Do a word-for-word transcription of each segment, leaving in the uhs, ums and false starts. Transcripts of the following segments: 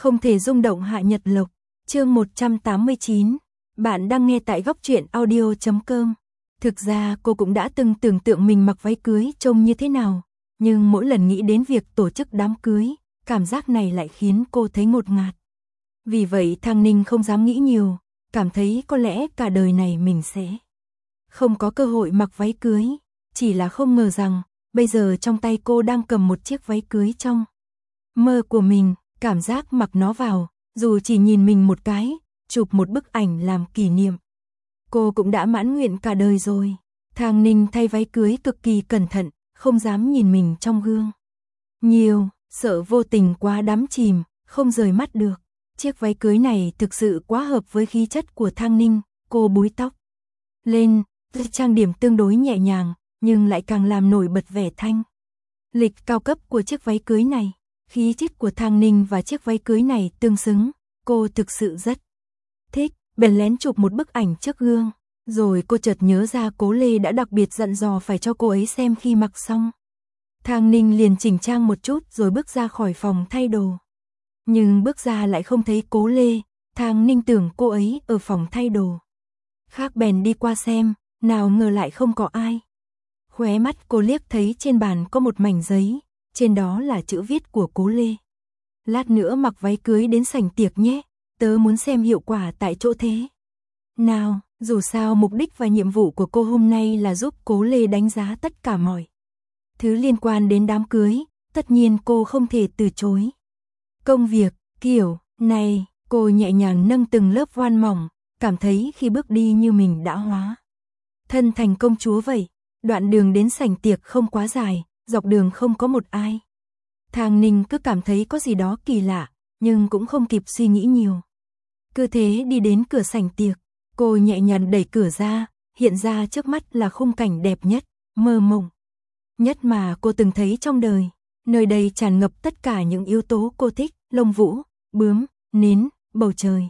Không thể rung động Hạ Nhật Lộc, chương một trăm tám mươi chín. Bạn đang nghe tại góc truyện audio chấm com. Thực ra cô cũng đã từng tưởng tượng mình mặc váy cưới trông như thế nào, nhưng mỗi lần nghĩ đến việc tổ chức đám cưới, cảm giác này lại khiến cô thấy ngột ngạt. Vì vậy Thang Ninh không dám nghĩ nhiều, cảm thấy có lẽ cả đời này mình sẽ không có cơ hội mặc váy cưới, chỉ là không ngờ rằng bây giờ trong tay cô đang cầm một chiếc váy cưới trong mơ của mình. Cảm giác mặc nó vào, dù chỉ nhìn mình một cái, chụp một bức ảnh làm kỷ niệm, cô cũng đã mãn nguyện cả đời rồi. Thang Ninh thay váy cưới cực kỳ cẩn thận, không dám nhìn mình trong gương nhiều, sợ vô tình quá đắm chìm, không rời mắt được. Chiếc váy cưới này thực sự quá hợp với khí chất của Thang Ninh, cô búi tóc lên, trang điểm tương đối nhẹ nhàng, nhưng lại càng làm nổi bật vẻ thanh lịch cao cấp của chiếc váy cưới này. Khí chất của Thang Ninh và chiếc váy cưới này tương xứng, cô thực sự rất thích, bèn lén chụp một bức ảnh trước gương, rồi cô chợt nhớ ra Cố Lê đã đặc biệt dặn dò phải cho cô ấy xem khi mặc xong. Thang Ninh liền chỉnh trang một chút rồi bước ra khỏi phòng thay đồ. Nhưng bước ra lại không thấy Cố Lê, Thang Ninh tưởng cô ấy ở phòng thay đồ khác bèn đi qua xem, nào ngờ lại không có ai. Khóe mắt cô liếc thấy trên bàn có một mảnh giấy, trên đó là chữ viết của Cố Lê. Lát nữa mặc váy cưới đến sảnh tiệc nhé, tớ muốn xem hiệu quả tại chỗ thế nào. Dù sao mục đích và nhiệm vụ của cô hôm nay là giúp Cố Lê đánh giá tất cả mọi thứ liên quan đến đám cưới, tất nhiên cô không thể từ chối. Công việc kiểu này, cô nhẹ nhàng nâng từng lớp voan mỏng, cảm thấy khi bước đi như mình đã hóa thân thành công chúa vậy. Đoạn đường đến sảnh tiệc không quá dài, dọc đường không có một ai. Thang Ninh cứ cảm thấy có gì đó kỳ lạ, nhưng cũng không kịp suy nghĩ nhiều. Cứ thế đi đến cửa sảnh tiệc, cô nhẹ nhàng đẩy cửa ra, hiện ra trước mắt là khung cảnh đẹp nhất, mơ mộng nhất mà cô từng thấy trong đời. Nơi đây tràn ngập tất cả những yếu tố cô thích, lông vũ, bướm, nến, bầu trời,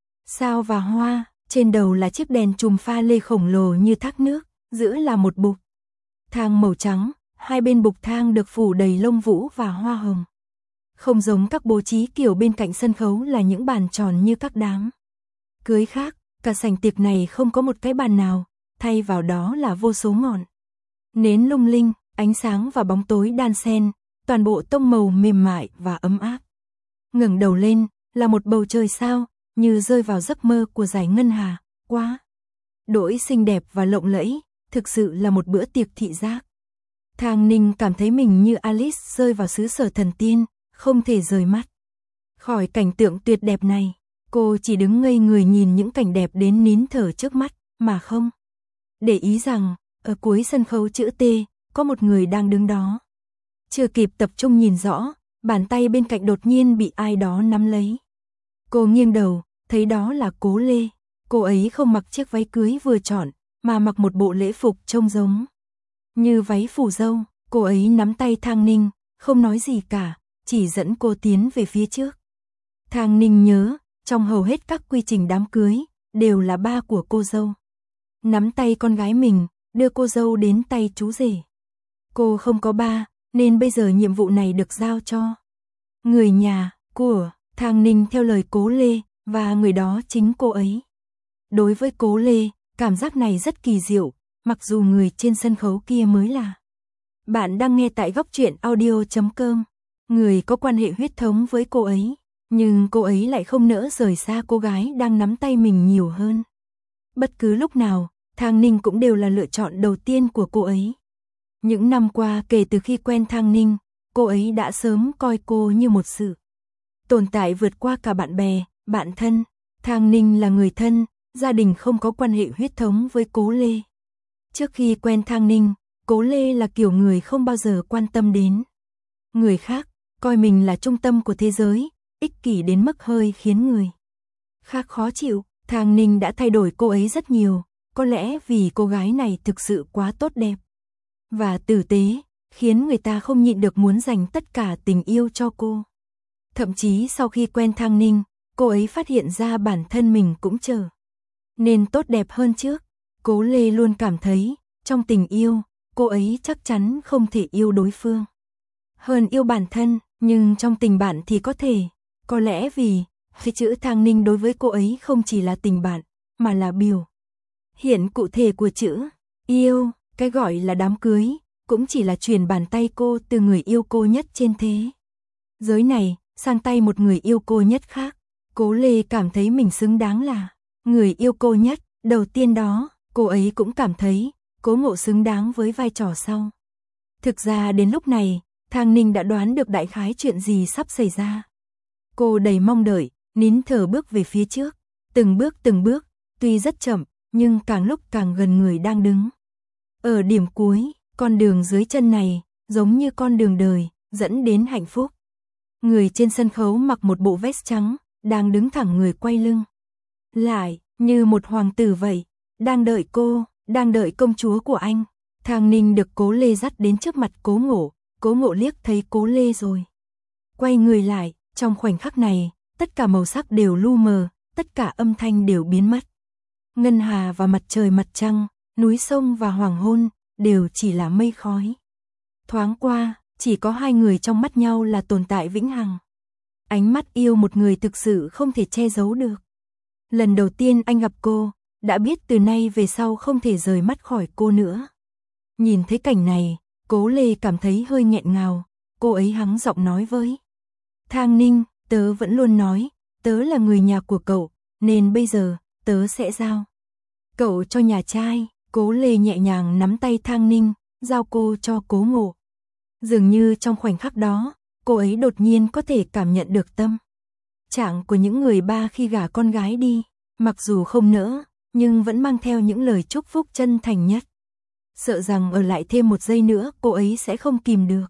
sao và hoa. Trên đầu là chiếc đèn chùm pha lê khổng lồ như thác nước, giữa là một bục thang màu trắng, hai bên bục thang được phủ đầy lông vũ và hoa hồng. Không giống các bố trí kiểu bên cạnh sân khấu là những bàn tròn như các đám cưới khác, cả sảnh tiệc này không có một cái bàn nào, thay vào đó là vô số ngọn nến lung linh, ánh sáng và bóng tối đan xen, toàn bộ tông màu mềm mại và ấm áp. Ngẩng đầu lên là một bầu trời sao, như rơi vào giấc mơ của Giải Ngân Hà, quá đỗi xinh đẹp và lộng lẫy, thực sự là một bữa tiệc thị giác. Thang Ninh cảm thấy mình như Alice rơi vào xứ sở thần tiên, không thể rời mắt khỏi cảnh tượng tuyệt đẹp này. Cô chỉ đứng ngây người nhìn những cảnh đẹp đến nín thở trước mắt, mà không để ý rằng, ở cuối sân khấu chữ T, có một người đang đứng đó. Chưa kịp tập trung nhìn rõ, bàn tay bên cạnh đột nhiên bị ai đó nắm lấy. Cô nghiêng đầu, thấy đó là Cố Lê. Cô ấy không mặc chiếc váy cưới vừa chọn, mà mặc một bộ lễ phục trông giống như váy phù dâu. Cô ấy nắm tay Thang Ninh, không nói gì cả, chỉ dẫn cô tiến về phía trước. Thang Ninh nhớ, trong hầu hết các quy trình đám cưới, đều là ba của cô dâu nắm tay con gái mình, đưa cô dâu đến tay chú rể. Cô không có ba, nên bây giờ nhiệm vụ này được giao cho người nhà của Thang Ninh theo lời Cố Lê, và người đó chính cô ấy. Đối với Cố Lê, cảm giác này rất kỳ diệu, mặc dù người trên sân khấu kia mới là. Bạn đang nghe tại góc truyện audio chấm com. Người có quan hệ huyết thống với cô ấy, nhưng cô ấy lại không nỡ rời xa cô gái đang nắm tay mình nhiều hơn. Bất cứ lúc nào, Thang Ninh cũng đều là lựa chọn đầu tiên của cô ấy. Những năm qua kể từ khi quen Thang Ninh, cô ấy đã sớm coi cô như một sự tồn tại vượt qua cả bạn bè, bạn thân. Thang Ninh là người thân, gia đình không có quan hệ huyết thống với Cố Lê. Trước khi quen Thang Ninh, Cố Lê là kiểu người không bao giờ quan tâm đến người khác, coi mình là trung tâm của thế giới, ích kỷ đến mức hơi khiến người khác khó chịu. Thang Ninh đã thay đổi cô ấy rất nhiều, có lẽ vì cô gái này thực sự quá tốt đẹp và tử tế, khiến người ta không nhịn được muốn dành tất cả tình yêu cho cô. Thậm chí sau khi quen Thang Ninh, cô ấy phát hiện ra bản thân mình cũng trở nên tốt đẹp hơn trước. Cố Lê luôn cảm thấy, trong tình yêu, cô ấy chắc chắn không thể yêu đối phương hơn yêu bản thân, nhưng trong tình bạn thì có thể. Có lẽ vì, cái chữ Thang Ninh đối với cô ấy không chỉ là tình bạn, mà là biểu hiện cụ thể của chữ yêu, cái gọi là đám cưới, cũng chỉ là truyền bàn tay cô từ người yêu cô nhất trên thế giới này, sang tay một người yêu cô nhất khác. Cố Lê cảm thấy mình xứng đáng là người yêu cô nhất, đầu tiên đó, cô ấy cũng cảm thấy Cố Ngộ xứng đáng với vai trò sau. Thực ra đến lúc này, Thang Ninh đã đoán được đại khái chuyện gì sắp xảy ra. Cô đầy mong đợi, nín thở bước về phía trước, từng bước từng bước, tuy rất chậm, nhưng càng lúc càng gần người đang đứng. Ở điểm cuối, con đường dưới chân này, giống như con đường đời, dẫn đến hạnh phúc. Người trên sân khấu mặc một bộ vest trắng, đang đứng thẳng người quay lưng lại, như một hoàng tử vậy, đang đợi cô, đang đợi công chúa của anh. Thang Ninh được Cố Lê dắt đến trước mặt Cố Ngộ, Cố Ngộ liếc thấy Cố Lê rồi quay người lại, trong khoảnh khắc này, tất cả màu sắc đều lu mờ, tất cả âm thanh đều biến mất. Ngân hà và mặt trời mặt trăng, núi sông và hoàng hôn, đều chỉ là mây khói. Thoáng qua, chỉ có hai người trong mắt nhau là tồn tại vĩnh hằng. Ánh mắt yêu một người thực sự không thể che giấu được. Lần đầu tiên anh gặp cô, đã biết từ nay về sau không thể rời mắt khỏi cô nữa. Nhìn thấy cảnh này, Cố Lê cảm thấy hơi nghẹn ngào, cô ấy hắng giọng nói với Thang Ninh, tớ vẫn luôn nói, tớ là người nhà của cậu, nên bây giờ, tớ sẽ giao cậu cho nhà trai. Cố Lê nhẹ nhàng nắm tay Thang Ninh, giao cô cho Cố Ngộ. Dường như trong khoảnh khắc đó, cô ấy đột nhiên có thể cảm nhận được tâm trạng của những người ba khi gả con gái đi, mặc dù không nỡ, nhưng vẫn mang theo những lời chúc phúc chân thành nhất. Sợ rằng ở lại thêm một giây nữa cô ấy sẽ không kìm được.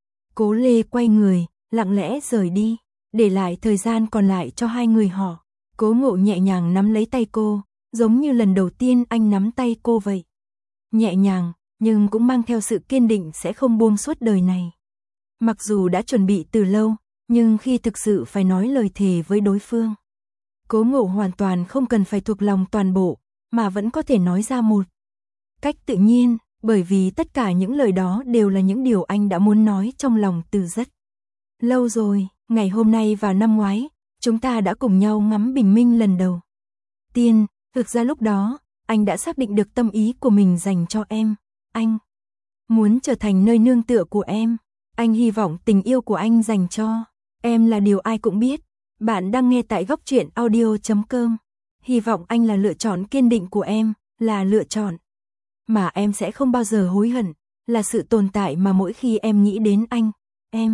Cố Lê quay người, lặng lẽ rời đi, để lại thời gian còn lại cho hai người họ. Cố Ngộ nhẹ nhàng nắm lấy tay cô, giống như lần đầu tiên anh nắm tay cô vậy. Nhẹ nhàng, nhưng cũng mang theo sự kiên định sẽ không buông suốt đời này. Mặc dù đã chuẩn bị từ lâu, nhưng khi thực sự phải nói lời thề với đối phương, Cố Ngộ hoàn toàn không cần phải thuộc lòng toàn bộ, mà vẫn có thể nói ra một cách tự nhiên, bởi vì tất cả những lời đó đều là những điều anh đã muốn nói trong lòng từ rất lâu rồi. Ngày hôm nay vào năm ngoái, chúng ta đã cùng nhau ngắm bình minh lần đầu tiên. Thực ra lúc đó, anh đã xác định được tâm ý của mình dành cho em. Anh muốn trở thành nơi nương tựa của em. Anh hy vọng tình yêu của anh dành cho em là điều ai cũng biết. Bạn đang nghe tại góc truyện audio chấm com. Hy vọng anh là lựa chọn kiên định của em, là lựa chọn mà em sẽ không bao giờ hối hận, là sự tồn tại mà mỗi khi em nghĩ đến anh, em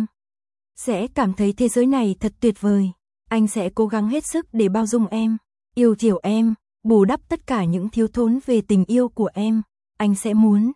sẽ cảm thấy thế giới này thật tuyệt vời. Anh sẽ cố gắng hết sức để bao dung em, yêu chiều em, bù đắp tất cả những thiếu thốn về tình yêu của em. Anh sẽ muốn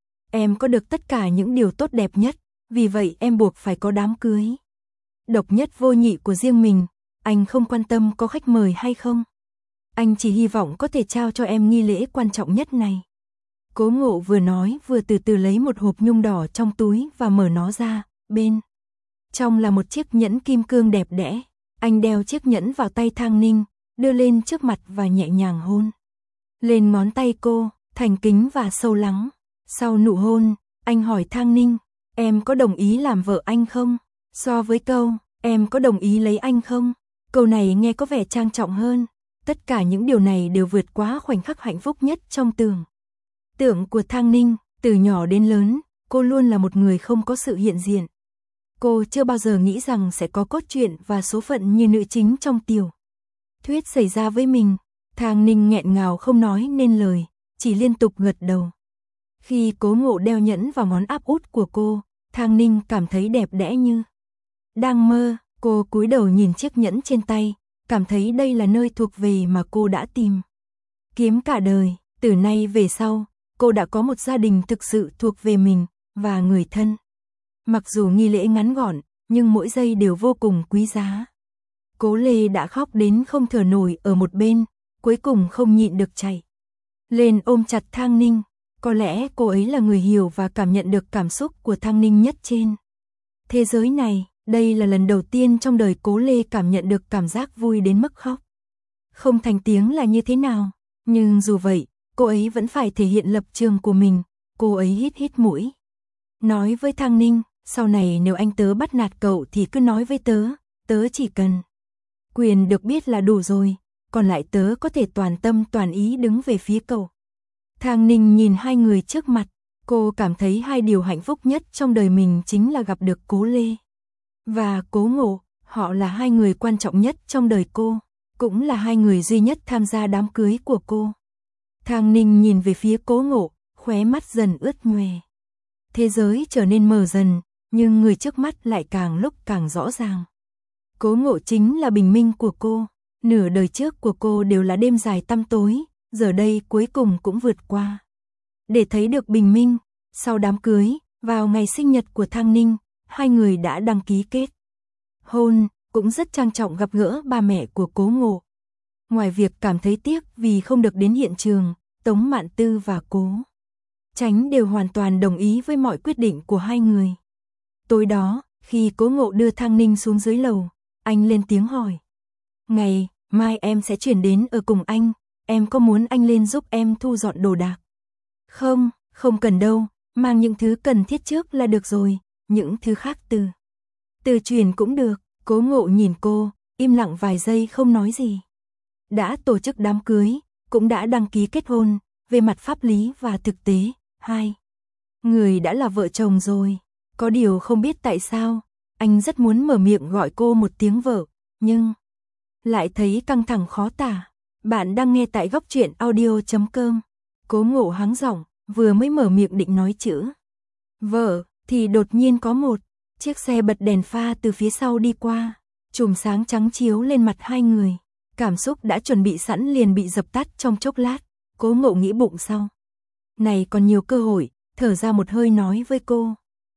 em có được tất cả những điều tốt đẹp nhất, vì vậy em buộc phải có đám cưới độc nhất vô nhị của riêng mình. Anh không quan tâm có khách mời hay không. Anh chỉ hy vọng có thể trao cho em nghi lễ quan trọng nhất này. Cố Ngộ vừa nói vừa từ từ lấy một hộp nhung đỏ trong túi và mở nó ra, bên trong là một chiếc nhẫn kim cương đẹp đẽ. Anh đeo chiếc nhẫn vào tay Thang Ninh, đưa lên trước mặt và nhẹ nhàng hôn lên ngón tay cô, thành kính và sâu lắng. Sau nụ hôn, anh hỏi Thang Ninh, em có đồng ý làm vợ anh không? So với câu, em có đồng ý lấy anh không? Câu này nghe có vẻ trang trọng hơn. Tất cả những điều này đều vượt quá khoảnh khắc hạnh phúc nhất trong tưởng tượng của Thang Ninh. Từ nhỏ đến lớn, cô luôn là một người không có sự hiện diện. Cô chưa bao giờ nghĩ rằng sẽ có cốt truyện và số phận như nữ chính trong tiểu thuyết xảy ra với mình. Thang Ninh nghẹn ngào không nói nên lời, chỉ liên tục gật đầu. Khi Cố Ngộ đeo nhẫn vào ngón áp út của cô, Thang Ninh cảm thấy đẹp đẽ như đang mơ. Cô cúi đầu nhìn chiếc nhẫn trên tay, cảm thấy đây là nơi thuộc về mà cô đã tìm kiếm cả đời. Từ nay về sau, cô đã có một gia đình thực sự thuộc về mình và người thân. Mặc dù nghi lễ ngắn gọn, nhưng mỗi giây đều vô cùng quý giá. Cố Lê đã khóc đến không thở nổi ở một bên, cuối cùng không nhịn được chạy lên ôm chặt Thang Ninh. Có lẽ cô ấy là người hiểu và cảm nhận được cảm xúc của Thang Ninh nhất trên thế giới này. Đây là lần đầu tiên trong đời Cố Lê cảm nhận được cảm giác vui đến mức khóc không thành tiếng là như thế nào. Nhưng dù vậy, cô ấy vẫn phải thể hiện lập trường của mình. Cô ấy hít hít mũi, nói với Thang Ninh, sau này nếu anh tớ bắt nạt cậu thì cứ nói với tớ, tớ chỉ cần Quyền được biết là đủ rồi, còn lại tớ có thể toàn tâm toàn ý đứng về phía cậu. Thang Ninh nhìn hai người trước mặt, cô cảm thấy hai điều hạnh phúc nhất trong đời mình chính là gặp được Cố Lê và Cố Ngộ, họ là hai người quan trọng nhất trong đời cô, cũng là hai người duy nhất tham gia đám cưới của cô. Thang Ninh nhìn về phía Cố Ngộ, khóe mắt dần ướt nhòe. Thế giới trở nên mờ dần, nhưng người trước mắt lại càng lúc càng rõ ràng. Cố Ngộ chính là bình minh của cô, nửa đời trước của cô đều là đêm dài tăm tối, giờ đây cuối cùng cũng vượt qua. Để thấy được bình minh, sau đám cưới, vào ngày sinh nhật của Thang Ninh, hai người đã đăng ký kết hôn, cũng rất trang trọng gặp gỡ ba mẹ của Cố Ngộ. Ngoài việc cảm thấy tiếc vì không được đến hiện trường, Tống Mạn Tư và Cố Chánh đều hoàn toàn đồng ý với mọi quyết định của hai người. Tối đó, khi Cố Ngộ đưa Thang Ninh xuống dưới lầu, anh lên tiếng hỏi. Ngày mai em sẽ chuyển đến ở cùng anh, em có muốn anh lên giúp em thu dọn đồ đạc? Không, không cần đâu, mang những thứ cần thiết trước là được rồi, những thứ khác từ từ chuyển cũng được. Cố Ngộ nhìn cô, im lặng vài giây không nói gì. Đã tổ chức đám cưới, cũng đã đăng ký kết hôn, về mặt pháp lý và thực tế, hai người đã là vợ chồng rồi. Có điều không biết tại sao, anh rất muốn mở miệng gọi cô một tiếng vợ, nhưng lại thấy căng thẳng khó tả. Bạn đang nghe tại góc truyện audio chấm com. Cố Ngộ hắng giọng, vừa mới mở miệng định nói chữ vợ, thì đột nhiên có một chiếc xe bật đèn pha từ phía sau đi qua, chùm sáng trắng chiếu lên mặt hai người. Cảm xúc đã chuẩn bị sẵn liền bị dập tắt trong chốc lát. Cố Ngộ nghĩ bụng sau này còn nhiều cơ hội, thở ra một hơi nói với cô.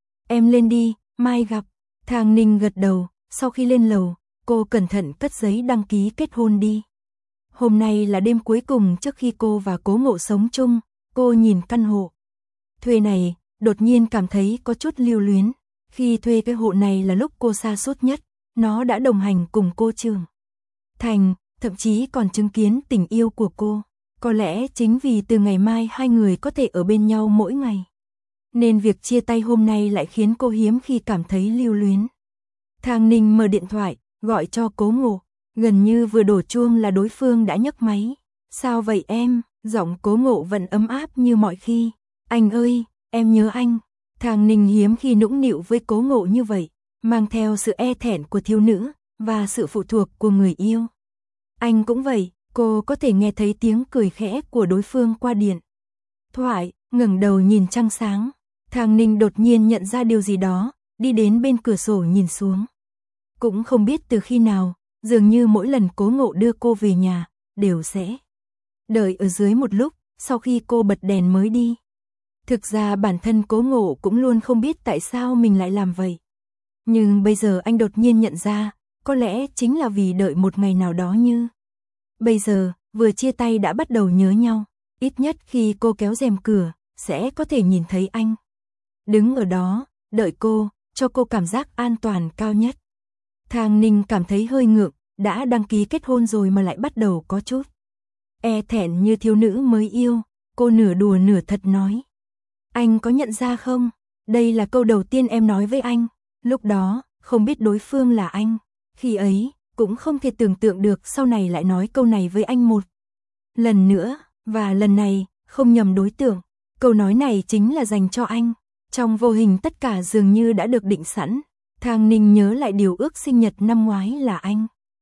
Em lên đi, mai gặp. Thang Ninh gật đầu, sau khi lên lầu, cô cẩn thận cất giấy đăng ký kết hôn đi. Hôm nay là đêm cuối cùng trước khi cô và Cố Ngộ sống chung, cô nhìn căn hộ thuê này, đột nhiên cảm thấy có chút lưu luyến. Khi thuê cái hộ này là lúc cô sa sút nhất, nó đã đồng hành cùng cô trưởng thành, thậm chí còn chứng kiến tình yêu của cô. Có lẽ chính vì từ ngày mai hai người có thể ở bên nhau mỗi ngày, nên việc chia tay hôm nay lại khiến cô hiếm khi cảm thấy lưu luyến. Thang Ninh mở điện thoại, gọi cho Cố Ngộ, gần như vừa đổ chuông là đối phương đã nhấc máy. Sao vậy em? Giọng Cố Ngộ vẫn ấm áp như mọi khi. Anh ơi, em nhớ anh. Thang Ninh hiếm khi nũng nịu với Cố Ngộ như vậy, mang theo sự e thẹn của thiếu nữ và sự phụ thuộc của người yêu. Anh cũng vậy. Cô có thể nghe thấy tiếng cười khẽ của đối phương qua điện thoại, ngẩng đầu nhìn trăng sáng. Thang Ninh đột nhiên nhận ra điều gì đó, đi đến bên cửa sổ nhìn xuống. Cũng không biết từ khi nào, dường như mỗi lần Cố Ngộ đưa cô về nhà, đều sẽ đợi ở dưới một lúc, sau khi cô bật đèn mới đi. Thực ra bản thân Cố Ngộ cũng luôn không biết tại sao mình lại làm vậy. Nhưng bây giờ anh đột nhiên nhận ra, có lẽ chính là vì đợi một ngày nào đó như bây giờ, vừa chia tay đã bắt đầu nhớ nhau, ít nhất khi cô kéo rèm cửa, sẽ có thể nhìn thấy anh. Đứng ở đó, đợi cô, cho cô cảm giác an toàn cao nhất. Thang Ninh cảm thấy hơi ngượng, đã đăng ký kết hôn rồi mà lại bắt đầu có chút e thẹn như thiếu nữ mới yêu, cô nửa đùa nửa thật nói. Anh có nhận ra không? Đây là câu đầu tiên em nói với anh. Lúc đó, không biết đối phương là anh. Khi ấy, cũng không thể tưởng tượng được sau này lại nói câu này với anh một lần nữa, và lần này, không nhầm đối tượng. Câu nói này chính là dành cho anh. Trong vô hình tất cả dường như đã được định sẵn. Thang Ninh nhớ lại điều ước sinh nhật năm ngoái là anh.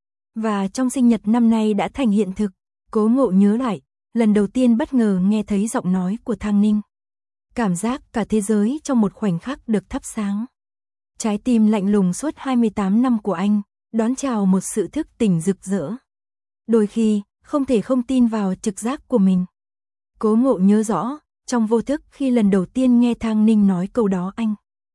Và trong sinh nhật năm nay đã thành hiện thực. Cố Ngộ nhớ lại, lần đầu tiên bất ngờ nghe thấy giọng nói của Thang Ninh. Cảm giác cả thế giới trong một khoảnh khắc được thắp sáng. Trái tim lạnh lùng suốt hai mươi tám năm của anh, đón chào một sự thức tỉnh rực rỡ. Đôi khi, không thể không tin vào trực giác của mình. Cố Ngộ nhớ rõ, trong vô thức khi lần đầu tiên nghe Thang Ninh nói câu đó anh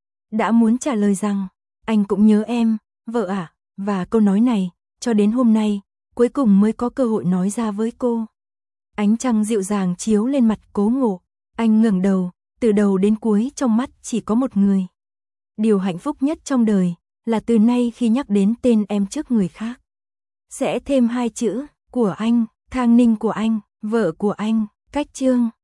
đã muốn trả lời rằng, anh cũng nhớ em, vợ à, và câu nói này, cho đến hôm nay, cuối cùng mới có cơ hội nói ra với cô. Ánh trăng dịu dàng chiếu lên mặt Cố Ngộ, anh ngẩng đầu, từ đầu đến cuối trong mắt chỉ có một người. Điều hạnh phúc nhất trong đời, là từ nay khi nhắc đến tên em trước người khác, sẽ thêm hai chữ, của anh, Thang Ninh của anh, vợ của anh, cách chương.